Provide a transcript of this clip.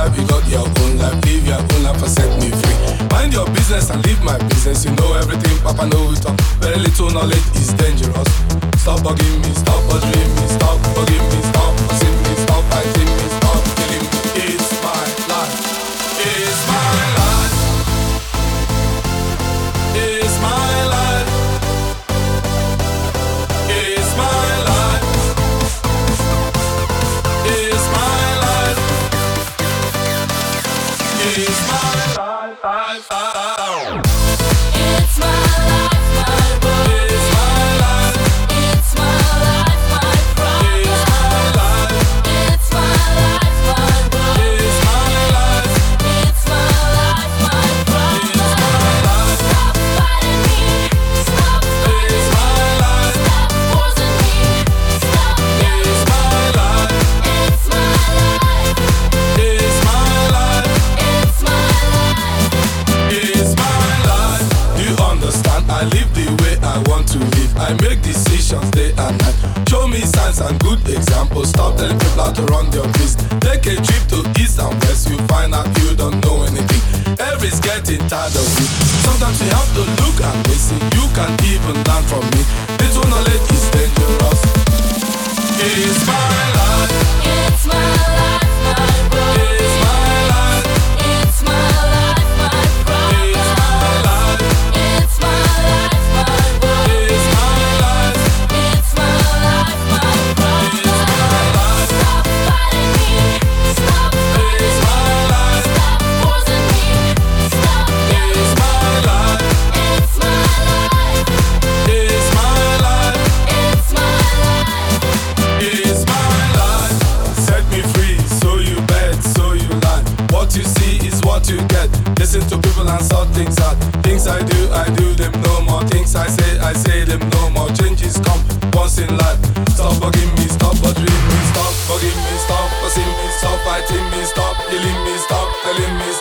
life, you got your own life. Live your own life and set me free. Mind your business and leave my business. You know everything, Papa know it all. Very little knowledge is dangerous. Stop bugging me, stop bothering me, stop bugging me, stop fussing me, stop fighting me, stop killing me. It's my life. It's my life. It's my life. It's my life. It's my life. It's my life. It's my life, my world. It's my life. It's my life, my problem. It's my life. It's my life, my world. It's my life. It's my life, my problem. It's my life. Stop fighting me. Stop fighting It's me. my life. Stop forcing me. Stop yelling. It's my life. It's my life. It's my life. It's my life. It's my life. Do you understand? I live the way I want to live. I make decisions day and night. Show me signs and good examples. Stop telling people how to run their business. Take a trip to east and west. You find out you don't know anything. Everybody's getting tired of you. Sometimes you have to look and listen. You can even learn from me. Little knowledge is dangerous. It's my life. It's my life, my world. It's my life. It's my life, my problem. It's my life. It's my life, my world. It's my life. It's my life, my problem. It's my life. Stop fighting me. Stop fighting It's me. my life. Stop forcing me. Stop yelling. It's my life. It's my life. It's my life. It's my life. It's my life. Set me free, so you bet, so you lie. What you see is what you get. Listen to people and sort things out. Things I do them no more. Things I say them no more. Changes come once in life. Stop bugging me, stop bothering me, stop bugging me, stop fussing me, stop fighting me, stop killing me, stop telling me